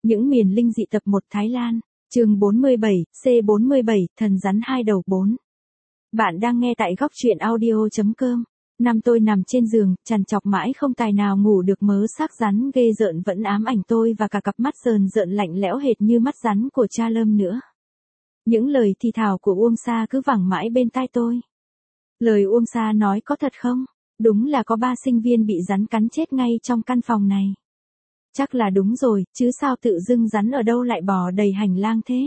Những miền linh dị tập 1 Thái Lan, chương 47, C47, thần rắn hai đầu 4. Bạn đang nghe tại góc truyện audio.com. Năm tôi nằm trên giường, trằn trọc mãi không tài nào ngủ được, mớ xác rắn ghê rợn vẫn ám ảnh tôi và cả cặp mắt rờn rợn lạnh lẽo hệt như mắt rắn của cha Lâm nữa. Những lời thì thào của Uông Sa cứ vẳng mãi bên tai tôi. Lời Uông Sa nói có thật không? Đúng là có 3 sinh viên bị rắn cắn chết ngay trong căn phòng này. Chắc là đúng rồi, chứ sao tự dưng rắn ở đâu lại bò đầy hành lang thế?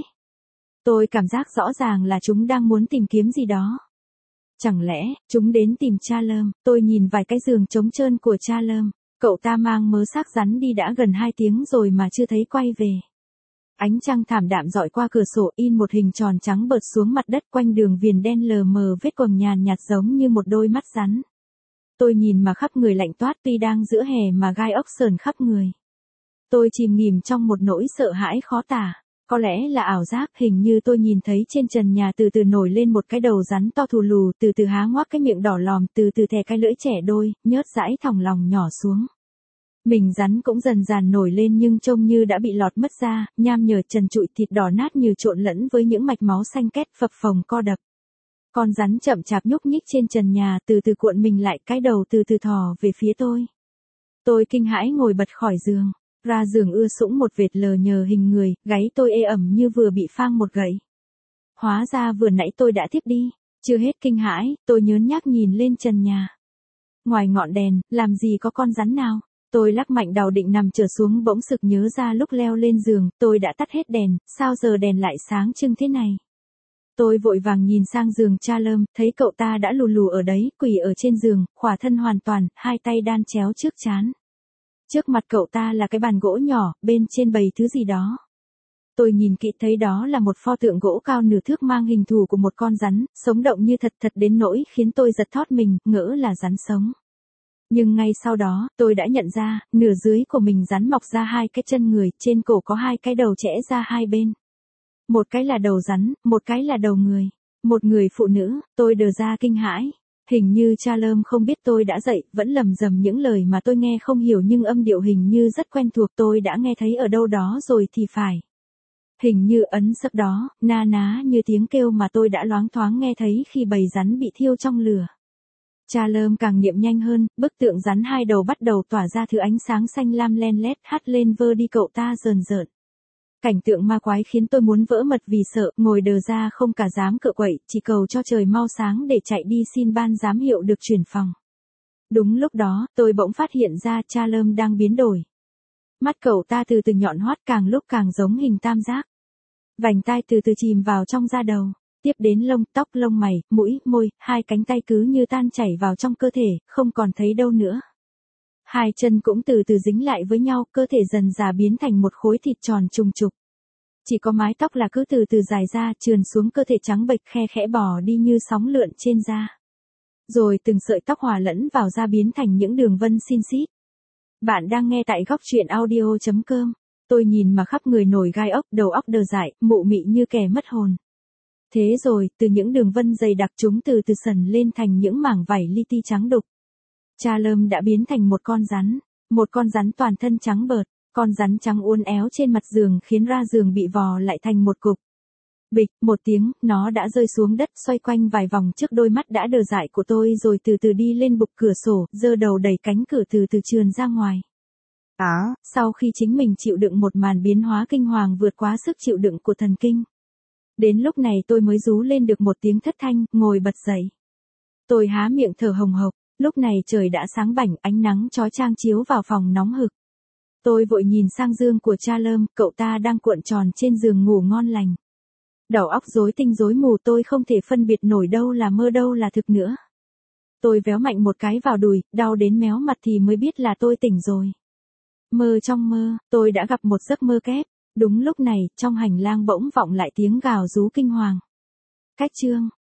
Tôi cảm giác rõ ràng là chúng đang muốn tìm kiếm gì đó. Chẳng lẽ, chúng đến tìm cha Lâm? Tôi nhìn vài cái giường trống trơn của cha Lâm. Cậu ta mang mớ xác rắn đi đã gần 2 tiếng rồi mà chưa thấy quay về. Ánh trăng thảm đạm dọi qua cửa sổ in một hình tròn trắng bợt xuống mặt đất, quanh đường viền đen lờ mờ vết quầng nhàn nhạt giống như một đôi mắt rắn. Tôi nhìn mà khắp người lạnh toát, tuy đang giữa hè mà gai ốc sờn khắp người. Tôi chìm nghỉm trong một nỗi sợ hãi khó tả. Có lẽ là ảo giác, hình như tôi nhìn thấy trên trần nhà từ từ nổi lên một cái đầu rắn to thù lù, từ từ há ngoác cái miệng đỏ lòm, từ từ thè cái lưỡi trẻ đôi, nhớt dãi thòng lòng nhỏ xuống. Mình rắn cũng dần dần nổi lên nhưng trông như đã bị lọt mất da, nham nhở trần trụi, thịt đỏ nát như trộn lẫn với những mạch máu xanh két phập phồng co đập. Con rắn chậm chạp nhúc nhích trên trần nhà, từ từ cuộn mình lại, cái đầu từ từ thò về phía tôi. Tôi kinh hãi ngồi bật khỏi giường. Ra giường ưa sũng một vệt lờ nhờ hình người, gáy tôi ê ẩm như vừa bị phang một gậy. Hóa ra vừa nãy tôi đã thiếp đi. Chưa hết kinh hãi, tôi nhớn nhác nhìn lên trần nhà. Ngoài ngọn đèn, làm gì có con rắn nào. Tôi lắc mạnh đầu định nằm trở xuống, bỗng sực nhớ ra lúc leo lên giường, tôi đã tắt hết đèn, sao giờ đèn lại sáng trưng thế này. Tôi vội vàng nhìn sang giường cha Lâm, thấy cậu ta đã lù lù ở đấy, quỳ ở trên giường, khỏa thân hoàn toàn, hai tay đan chéo trước trán. Trước mặt cậu ta là cái bàn gỗ nhỏ, bên trên bày thứ gì đó. Tôi nhìn kỹ thấy đó là một pho tượng gỗ cao nửa thước mang hình thù của một con rắn, sống động như thật thật đến nỗi khiến tôi giật thót mình, ngỡ là rắn sống. Nhưng ngay sau đó, tôi đã nhận ra, nửa dưới của mình rắn mọc ra 2 cái chân người, trên cổ có 2 cái đầu chẽ ra hai bên. Một cái là đầu rắn, một cái là đầu người. Một người phụ nữ, tôi đờ ra kinh hãi. Hình như cha Lâm không biết tôi đã dậy, vẫn lầm rầm những lời mà tôi nghe không hiểu nhưng âm điệu hình như rất quen thuộc, tôi đã nghe thấy ở đâu đó rồi thì phải. Hình như ấn sấp đó, na ná như tiếng kêu mà tôi đã loáng thoáng nghe thấy khi bầy rắn bị thiêu trong lửa. Cha Lâm càng nghiệm nhanh hơn, bức tượng rắn hai đầu bắt đầu tỏa ra thứ ánh sáng xanh lam len lét, hắt lên vơ đi cậu ta rờn rợn. Cảnh tượng ma quái khiến tôi muốn vỡ mật vì sợ, ngồi đờ ra không cả dám cựa quậy, chỉ cầu cho trời mau sáng để chạy đi xin ban giám hiệu được chuyển phòng. Đúng lúc đó, tôi bỗng phát hiện ra cha Lâm đang biến đổi. Mắt cậu ta từ từ nhọn hoắt, càng lúc càng giống hình tam giác. Vành tai từ từ chìm vào trong da đầu, tiếp đến lông tóc, lông mày, mũi, môi, 2 cánh tay cứ như tan chảy vào trong cơ thể, không còn thấy đâu nữa. 2 chân cũng từ từ dính lại với nhau, cơ thể dần dà biến thành một khối thịt tròn trùng trục. Chỉ có mái tóc là cứ từ từ dài ra, trườn xuống cơ thể trắng bệch, khe khẽ bò đi như sóng lượn trên da. Rồi từng sợi tóc hòa lẫn vào da biến thành những đường vân xin xít. Bạn đang nghe tại góc truyện audio.com. Tôi nhìn mà khắp người nổi gai ốc, đầu óc đờ dại, mụ mị như kẻ mất hồn. Thế rồi, từ những đường vân dày đặc chúng từ từ sần lên thành những mảng vảy li ti trắng đục. Cha Lâm đã biến thành một con rắn toàn thân trắng bợt, con rắn trắng uốn éo trên mặt giường khiến ra giường bị vò lại thành một cục. Bịch, một tiếng, nó đã rơi xuống đất, xoay quanh vài vòng trước đôi mắt đã đờ dại của tôi rồi từ từ đi lên bục cửa sổ, giơ đầu đẩy cánh cửa từ từ trườn ra ngoài. Sau khi chính mình chịu đựng một màn biến hóa kinh hoàng vượt quá sức chịu đựng của thần kinh. Đến lúc này tôi mới rú lên được một tiếng thất thanh, ngồi bật dậy. Tôi há miệng thở hồng hộc. Lúc này trời đã sáng bảnh, ánh nắng chói chang chiếu vào phòng nóng hực. Tôi vội nhìn sang giường của cha Lâm, cậu ta đang cuộn tròn trên giường ngủ ngon lành. Đầu óc rối tinh rối mù, tôi không thể phân biệt nổi đâu là mơ đâu là thực nữa. Tôi véo mạnh một cái vào đùi, đau đến méo mặt thì mới biết là tôi tỉnh rồi. Trong mơ, tôi đã gặp một giấc mơ kép. Đúng lúc này, trong hành lang bỗng vọng lại tiếng gào rú kinh hoàng. Cách chương